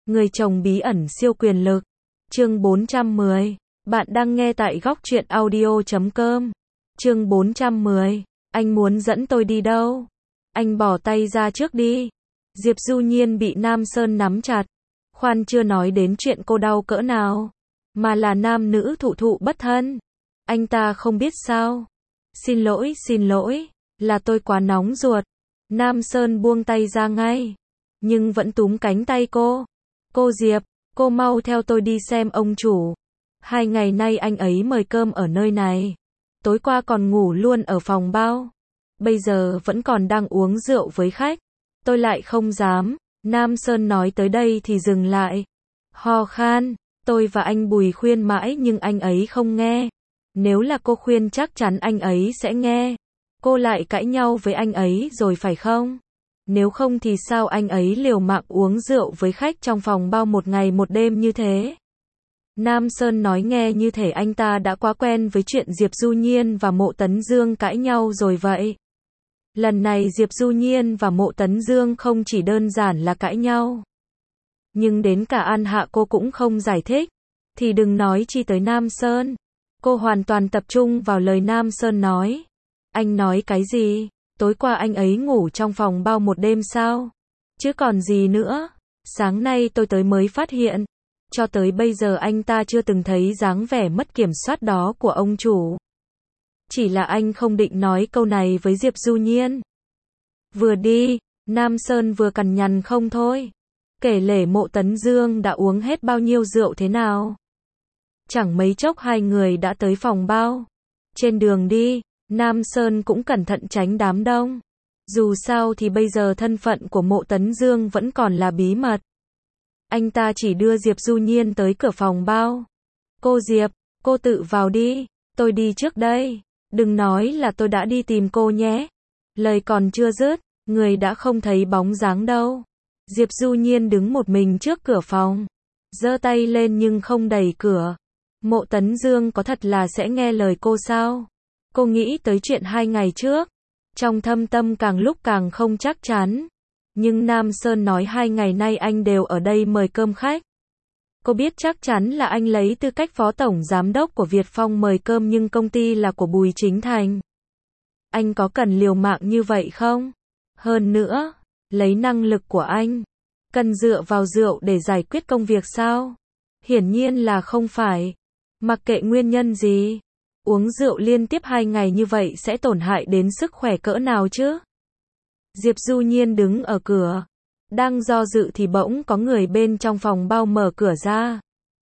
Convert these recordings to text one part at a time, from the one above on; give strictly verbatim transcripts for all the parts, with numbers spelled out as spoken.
Người chồng bí ẩn siêu quyền lực. Chương bốn trăm mười. Bạn đang nghe tại góc truyện audio chấm com. Chương bốn trăm mười. Anh muốn dẫn tôi đi đâu? Anh bỏ tay ra trước đi. Diệp Du Nhiên bị Nam Sơn nắm chặt. Khoan, chưa nói đến chuyện cô đau cỡ nào, mà là nam nữ thụ thụ bất thân. Anh ta không biết sao? Xin lỗi, xin lỗi, là tôi quá nóng ruột. Nam Sơn buông tay ra ngay, nhưng vẫn túm cánh tay cô. Cô Diệp, cô mau theo tôi đi xem ông chủ. Hai ngày nay anh ấy mời cơm ở nơi này. Tối qua còn ngủ luôn ở phòng bao. Bây giờ vẫn còn đang uống rượu với khách. Tôi lại không dám. Nam Sơn nói tới đây thì dừng lại. Ho khan. Tôi và anh Bùi khuyên mãi nhưng anh ấy không nghe. Nếu là cô khuyên chắc chắn anh ấy sẽ nghe. Cô lại cãi nhau với anh ấy rồi phải không? Nếu không thì sao anh ấy liều mạng uống rượu với khách trong phòng bao một ngày một đêm như thế? Nam Sơn nói nghe như thể anh ta đã quá quen với chuyện Diệp Du Nhiên và Mộ Tấn Dương cãi nhau rồi vậy. Lần này Diệp Du Nhiên và Mộ Tấn Dương không chỉ đơn giản là cãi nhau, nhưng đến cả An Hạ cô cũng không giải thích, thì đừng nói chi tới Nam Sơn. Cô hoàn toàn tập trung vào lời Nam Sơn nói. Anh nói cái gì? Tối qua anh ấy ngủ trong phòng bao một đêm sao? Chứ còn gì nữa? Sáng nay tôi tới mới phát hiện. Cho tới bây giờ anh ta chưa từng thấy dáng vẻ mất kiểm soát đó của ông chủ. Chỉ là anh không định nói câu này với Diệp Du Nhiên. Vừa đi, Nam Sơn vừa cằn nhằn không thôi. Kể lể Mộ Tấn Dương đã uống hết bao nhiêu rượu thế nào. Chẳng mấy chốc hai người đã tới phòng bao. Trên đường đi, Nam Sơn cũng cẩn thận tránh đám đông. Dù sao thì bây giờ thân phận của Mộ Tấn Dương vẫn còn là bí mật. Anh ta chỉ đưa Diệp Du Nhiên tới cửa phòng bao. Cô Diệp, cô tự vào đi, tôi đi trước đây. Đừng nói là tôi đã đi tìm cô nhé. Lời còn chưa dứt, người đã không thấy bóng dáng đâu. Diệp Du Nhiên đứng một mình trước cửa phòng, giơ tay lên nhưng không đẩy cửa. Mộ Tấn Dương có thật là sẽ nghe lời cô sao? Cô nghĩ tới chuyện hai ngày trước, trong thâm tâm càng lúc càng không chắc chắn. Nhưng Nam Sơn nói hai ngày nay anh đều ở đây mời cơm khách. Cô biết chắc chắn là anh lấy tư cách phó tổng giám đốc của Việt Phong mời cơm nhưng công ty là của Bùi Chính Thành. Anh có cần liều mạng như vậy không? Hơn nữa, lấy năng lực của anh, cần dựa vào rượu để giải quyết công việc sao? Hiển nhiên là không phải. Mặc kệ nguyên nhân gì, uống rượu liên tiếp hai ngày như vậy sẽ tổn hại đến sức khỏe cỡ nào chứ? Diệp Du Nhiên đứng ở cửa, đang do dự thì bỗng có người bên trong phòng bao mở cửa ra.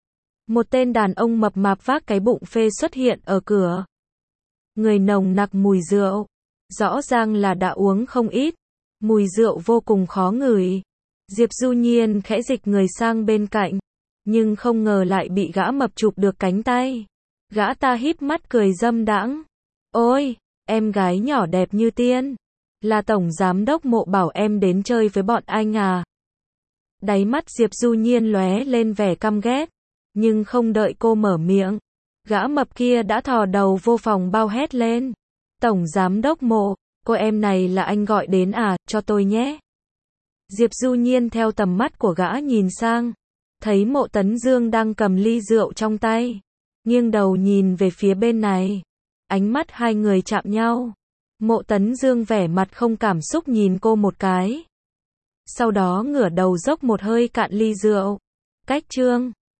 Một tên đàn ông mập mạp vác cái bụng phê xuất hiện ở cửa. Người nồng nặc mùi rượu, rõ ràng là đã uống không ít, mùi rượu vô cùng khó ngửi. Diệp Du Nhiên khẽ dịch người sang bên cạnh, nhưng không ngờ lại bị gã mập chụp được cánh tay. Gã ta híp mắt cười dâm đãng. Ôi, em gái nhỏ đẹp như tiên. Là tổng giám đốc Mộ bảo em đến chơi với bọn anh à? Đáy mắt Diệp Du Nhiên lóe lên vẻ căm ghét, nhưng không đợi cô mở miệng, gã mập kia đã thò đầu vô phòng bao hét lên. Tổng giám đốc Mộ, cô em này là anh gọi đến à, cho tôi nhé. Diệp Du Nhiên theo tầm mắt của gã nhìn sang, thấy Mộ Tấn Dương đang cầm ly rượu trong tay, nghiêng đầu nhìn về phía bên này. Ánh mắt hai người chạm nhau. Mộ Tấn Dương vẻ mặt không cảm xúc nhìn cô một cái. Sau đó ngửa đầu dốc một hơi cạn ly rượu. Cách chương